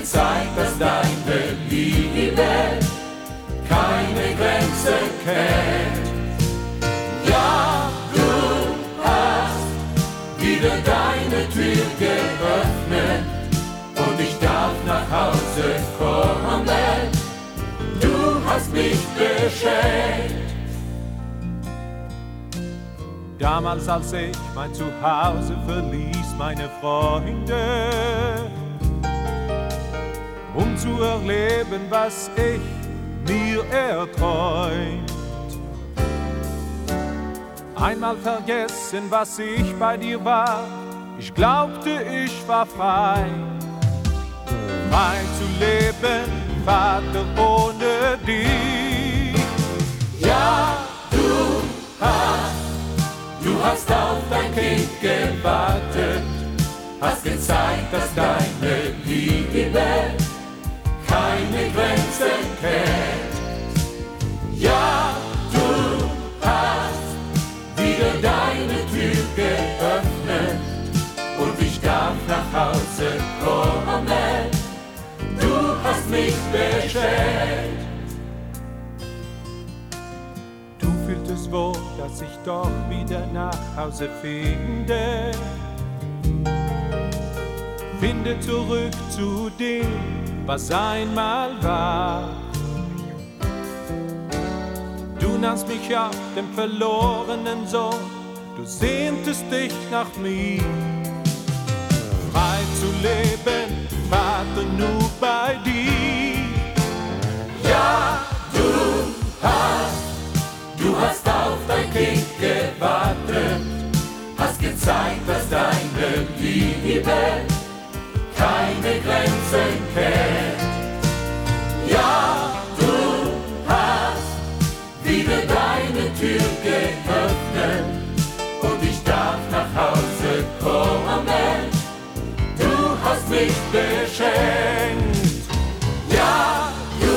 gezeigt, dass deine Liebe keine Grenze kennt. Ja, du hast wieder deine Tür geöffnet und ich darf nach Hause kommen. Du hast mich beschenkt. Damals, als ich mein Zuhause verließ, meine Freunde, um zu erleben, was ich mir erträumt. Einmal vergessen, was ich bei dir war, ich glaubte, ich war frei. Frei zu leben, Vater, ohne dich. Ja, du hast auf dein Kind gewartet, hast gezeigt, dass deine Liebe keine Grenzen kennt. Ja, du hast wieder deine Tür geöffnet und ich darf nach Hause kommen. Du hast mich beschenkt. Du fühltest wohl, dass ich doch wieder nach Hause finde. Finde zurück zu dem, was einmal war. Du nahmst mich auf den verlorenen Sohn, du sehntest dich nach mir. Frei zu leben, Vater, nur bei dir. Ja, du hast auf dein Kind gewartet, hast gezeigt, dass deine Liebe keine Grenzen kennt. Ja, du hast wieder deine Tür geöffnet und ich darf nach Hause kommen. Du hast mich beschenkt. Ja,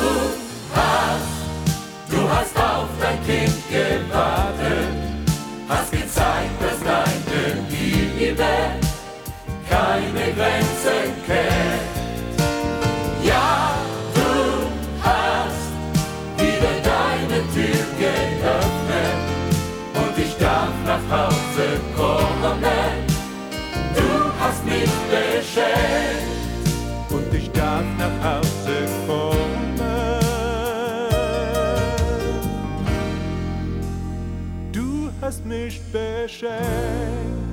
du hast auf dein Kind gewartet, hast gezeigt, dass deine Liebe keine Grenzen kennt. Ja, du hast wieder deine Tür geöffnet und ich darf nach Hause kommen. Du hast mich beschenkt und ich darf nach Hause kommen. Du hast mich beschenkt.